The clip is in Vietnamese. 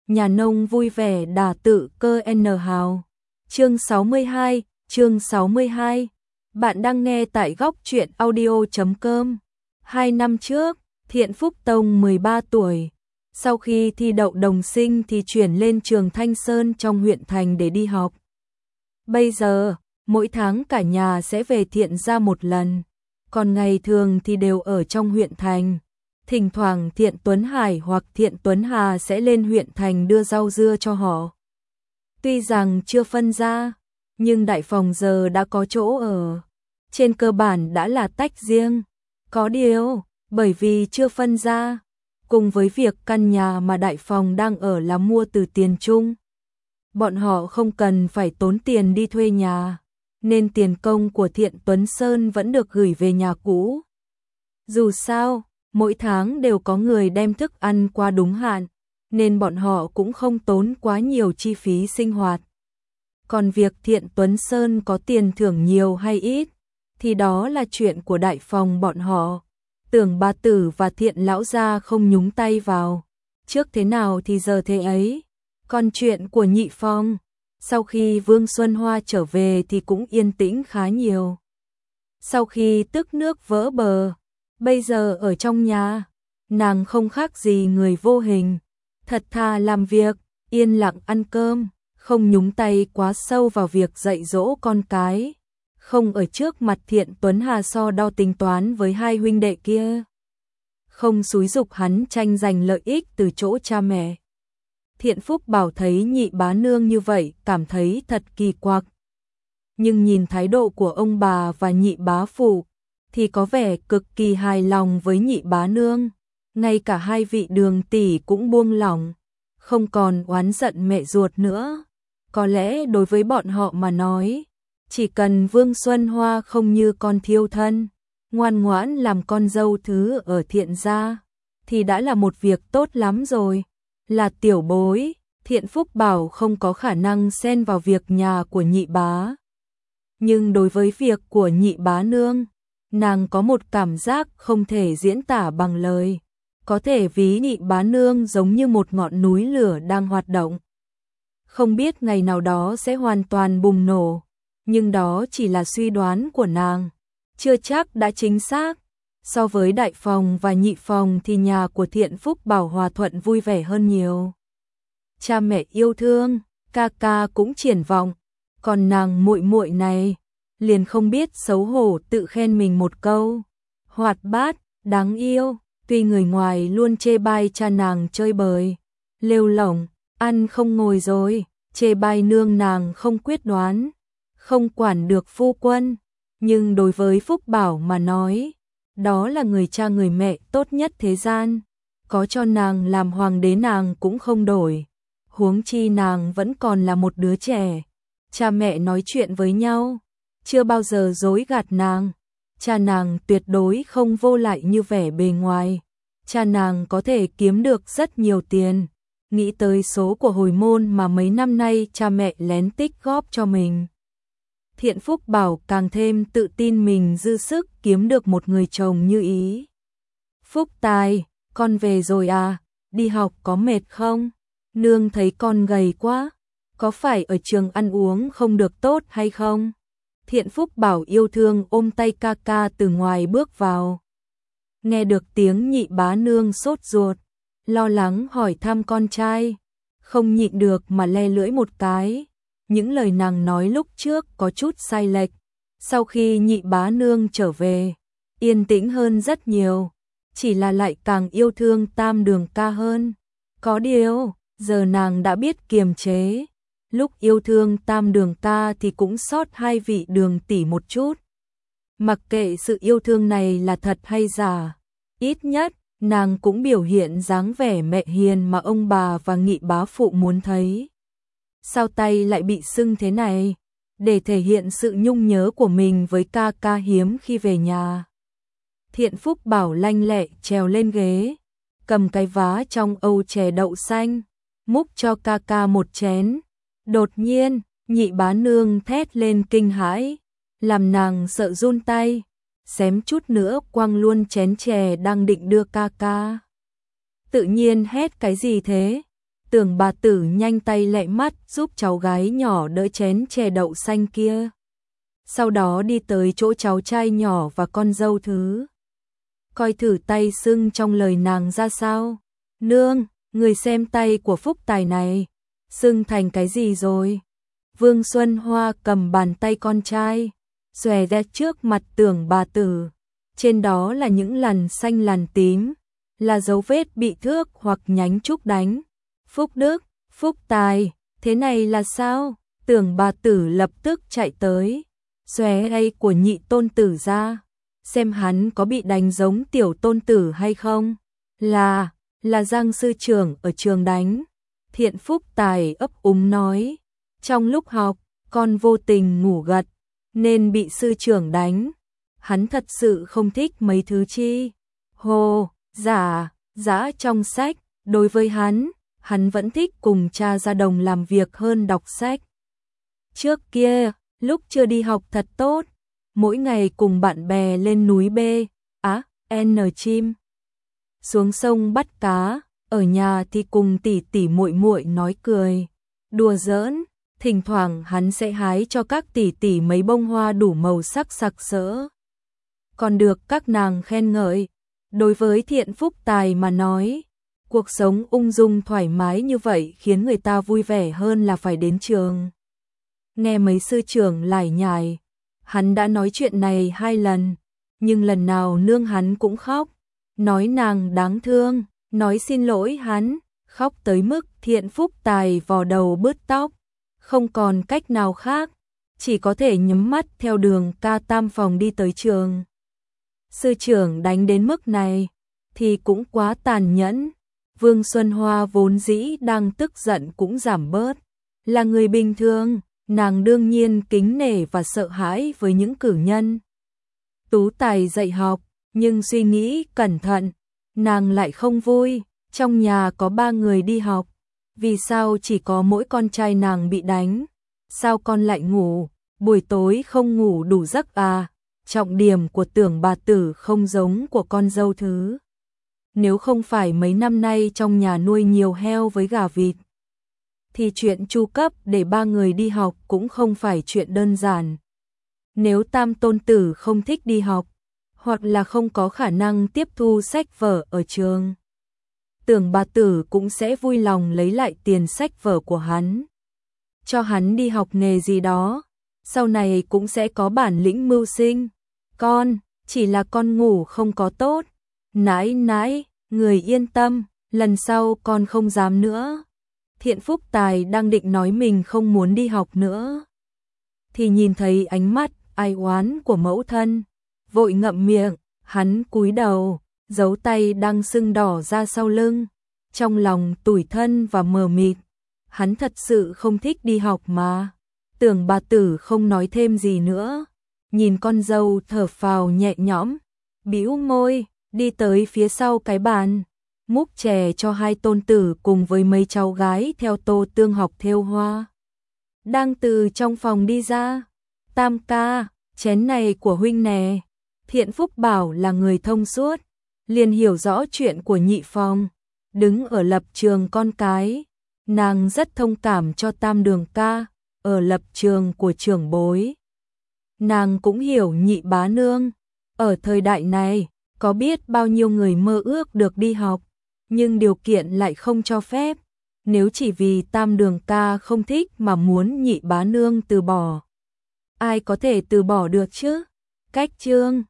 nhà nông vui vẻ đả tự cơ N hào. Chương 62. Bạn đang nghe tại góc truyện audio.com. 2 năm trước, Thiện Phúc Tông 13 tuổi. Sau khi thi đậu đồng sinh thì chuyển lên trường Thanh Sơn trong huyện thành để đi học. Bây giờ, mỗi tháng cả nhà sẽ về Thiện gia một lần, còn ngày thường thì đều ở trong huyện thành. Thỉnh thoảng Thiện Tuấn Hải hoặc Thiện Tuấn Hà sẽ lên huyện thành đưa rau dưa cho họ. Tuy rằng chưa phân ra, nhưng đại phòng giờ đã có chỗ ở. Trên cơ bản đã là tách riêng. Có điều, bởi vì chưa phân ra, cùng với việc căn nhà mà đại phòng đang ở là mua từ tiền chung, bọn họ không cần phải tốn tiền đi thuê nhà, nên tiền công của Thiện Tuấn Sơn vẫn được gửi về nhà cũ. Dù sao, mỗi tháng đều có người đem thức ăn qua đúng hạn, nên bọn họ cũng không tốn quá nhiều chi phí sinh hoạt. Còn việc Thiện Tuấn Sơn có tiền thưởng nhiều hay ít, thì đó là chuyện của đại phòng bọn họ. Tưởng bà tử và Thiện lão gia không nhúng tay vào. Trước thế nào thì giờ thế ấy. Còn chuyện của nhị phong, sau khi Vương Xuân Hoa trở về thì cũng yên tĩnh khá nhiều. Sau khi tức nước vỡ bờ, bây giờ ở trong nhà, nàng không khác gì người vô hình. Thật thà làm việc, yên lặng ăn cơm, không nhúng tay quá sâu vào việc dạy dỗ con cái. Không ở trước mặt Thiện Tuấn Hà so đo tính toán với hai huynh đệ kia. Không xúi giục hắn tranh giành lợi ích từ chỗ cha mẹ. Thiện Phúc Bảo thấy nhị bá nương như vậy cảm thấy thật kỳ quặc. Nhưng nhìn thái độ của ông bà và nhị bá phụ thì có vẻ cực kỳ hài lòng với nhị bá nương. Ngay cả hai vị Đường tỷ cũng buông lỏng, không còn oán giận mẹ ruột nữa. Có lẽ đối với bọn họ mà nói, chỉ cần Vương Xuân Hoa không như con thiêu thân, ngoan ngoãn làm con dâu thứ ở Thiện gia, thì đã là một việc tốt lắm rồi. Là tiểu bối, Thiện Phúc Bảo không có khả năng xen vào việc nhà của nhị bá. Nhưng đối với việc của nhị bá nương, nàng có một cảm giác không thể diễn tả bằng lời. Có thể ví nhị bá nương giống như một ngọn núi lửa đang hoạt động. Không biết ngày nào đó sẽ hoàn toàn bùng nổ, nhưng đó chỉ là suy đoán của nàng, chưa chắc đã chính xác. So với đại phòng và nhị phòng thì nhà của Thiện Phúc Bảo hòa thuận vui vẻ hơn nhiều. Cha mẹ yêu thương, ca ca cũng triển vọng, còn nàng muội muội này liền không biết xấu hổ tự khen mình một câu. Hoạt bát, đáng yêu, tuy người ngoài luôn chê bai cha nàng chơi bời, lêu lổng, ăn không ngồi rồi, chê bai nương nàng không quyết đoán, không quản được phu quân, nhưng đối với Phúc Bảo mà nói, đó là người cha người mẹ tốt nhất thế gian. Có cho nàng làm hoàng đế nàng cũng không đổi. Huống chi nàng vẫn còn là một đứa trẻ. Cha mẹ nói chuyện với nhau, chưa bao giờ dối gạt nàng. Cha nàng tuyệt đối không vô lại như vẻ bề ngoài. Cha nàng có thể kiếm được rất nhiều tiền. Nghĩ tới số của hồi môn mà mấy năm nay cha mẹ lén tích góp cho mình, Thiện Phúc Bảo càng thêm tự tin mình dư sức kiếm được một người chồng như ý. Phúc Tài, con về rồi à, đi học có mệt không? Nương thấy con gầy quá, có phải ở trường ăn uống không được tốt hay không? Thiện Phúc Bảo yêu thương ôm tay ca ca từ ngoài bước vào. Nghe được tiếng nhị bá nương sốt ruột, lo lắng hỏi thăm con trai, không nhịn được mà le lưỡi một cái. Những lời nàng nói lúc trước có chút sai lệch. Sau khi nhị bá nương trở về, yên tĩnh hơn rất nhiều, chỉ là lại càng yêu thương Tam Đường ca hơn. Có điều, giờ nàng đã biết kiềm chế. Lúc yêu thương Tam Đường ca thì cũng sót hai vị Đường tỷ một chút. Mặc kệ sự yêu thương này là thật hay giả, ít nhất nàng cũng biểu hiện dáng vẻ mẹ hiền mà ông bà và nhị bá phụ muốn thấy. Sao tay lại bị sưng thế này? Để thể hiện sự nhung nhớ của mình với ca ca hiếm khi về nhà, Thiện Phúc Bảo lanh lẹ trèo lên ghế, cầm cái vá trong âu chè đậu xanh, múc cho ca ca một chén. Đột nhiên, nhị bá nương thét lên kinh hãi, làm nàng sợ run tay, xém chút nữa quăng luôn chén chè đang định đưa ca ca. Tự nhiên hét cái gì thế? Tưởng bà tử nhanh tay lẹ mắt giúp cháu gái nhỏ đỡ chén chè đậu xanh kia. Sau đó đi tới chỗ cháu trai nhỏ và con dâu thứ. Coi thử tay sưng trong lời nàng ra sao. Nương, người xem tay của Phúc Tài này, sưng thành cái gì rồi? Vương Xuân Hoa cầm bàn tay con trai, xòe ra trước mặt Tưởng bà tử. Trên đó là những lằn xanh lằn tím, là dấu vết bị thước hoặc nhánh trúc đánh. Phúc Đức, Phúc Tài, thế này là sao? Tưởng bà tử lập tức chạy tới, xòe tay của nhị tôn tử ra, xem hắn có bị đánh giống tiểu tôn tử hay không. Là Giang sư trưởng ở trường đánh. Thiện Phúc Tài ấp úng nói, trong lúc học, con vô tình ngủ gật, nên bị sư trưởng đánh. Hắn thật sự không thích mấy thứ chi. Hồ, giả trong sách, đối với hắn vẫn thích cùng cha ra đồng làm việc hơn đọc sách. Trước kia, lúc chưa đi học thật tốt, mỗi ngày cùng bạn bè lên núi N chim, xuống sông bắt cá, ở nhà thì cùng tỷ tỷ muội muội nói cười, đùa giỡn, thỉnh thoảng hắn sẽ hái cho các tỷ tỷ mấy bông hoa đủ màu sắc sặc sỡ. Còn được các nàng khen ngợi. Đối với Thiện Phúc Tài mà nói, cuộc sống ung dung thoải mái như vậy khiến người ta vui vẻ hơn là phải đến trường. Nghe mấy sư trưởng lải nhải, hắn đã nói chuyện này 2 lần, nhưng lần nào nương hắn cũng khóc, nói nàng đáng thương, nói xin lỗi hắn, khóc tới mức Thiện Phúc Tài vò đầu bứt tóc, không còn cách nào khác, chỉ có thể nhắm mắt theo đường ca tam phòng đi tới trường. Sư trưởng đánh đến mức này thì cũng quá tàn nhẫn. Vương Xuân Hoa vốn dĩ đang tức giận cũng giảm bớt. Là người bình thường, nàng đương nhiên kính nể và sợ hãi với những cử nhân tú tài dạy học, nhưng suy nghĩ cẩn thận, nàng lại không vui. Trong nhà có 3 người đi học, vì sao chỉ có mỗi con trai nàng bị đánh? Sao con lại ngủ, buổi tối không ngủ đủ giấc à? Trọng điểm của Tưởng bà tử không giống của con dâu thứ. Nếu không phải mấy năm nay trong nhà nuôi nhiều heo với gà vịt, thì chuyện chu cấp để 3 người đi học cũng không phải chuyện đơn giản. Nếu tam tôn tử không thích đi học, hoặc là không có khả năng tiếp thu sách vở ở trường, Tưởng bà tử cũng sẽ vui lòng lấy lại tiền sách vở của hắn, cho hắn đi học nghề gì đó, sau này cũng sẽ có bản lĩnh mưu sinh. Con, chỉ là con ngủ không có tốt. Nãi, người yên tâm, lần sau con không dám nữa. Thiện Phúc Tài đang định nói mình không muốn đi học nữa, thì nhìn thấy ánh mắt ai oán của mẫu thân, vội ngậm miệng, hắn cúi đầu, giấu tay đang sưng đỏ ra sau lưng, trong lòng tủi thân và mờ mịt. Hắn thật sự không thích đi học mà. Tưởng bà tử không nói thêm gì nữa, nhìn con dâu thở phào nhẹ nhõm, bĩu môi, đi tới phía sau cái bàn, múc chè cho 2 tôn tử cùng với mấy cháu gái theo Tô Tương học thêu hoa. Đang từ trong phòng đi ra, Tam ca, chén này của huynh nè. Thiện Phúc bảo là người thông suốt, liền hiểu rõ chuyện của nhị phòng, đứng ở lập trường con cái, nàng rất thông cảm cho Tam Đường ca, ở lập trường của trưởng bối. Nàng cũng hiểu nhị bá nương, ở thời đại này, có biết bao nhiêu người mơ ước được đi học, nhưng điều kiện lại không cho phép. Nếu chỉ vì Tam Đường ca không thích mà muốn nhị bá nương từ bỏ, ai có thể từ bỏ được chứ? Cách chương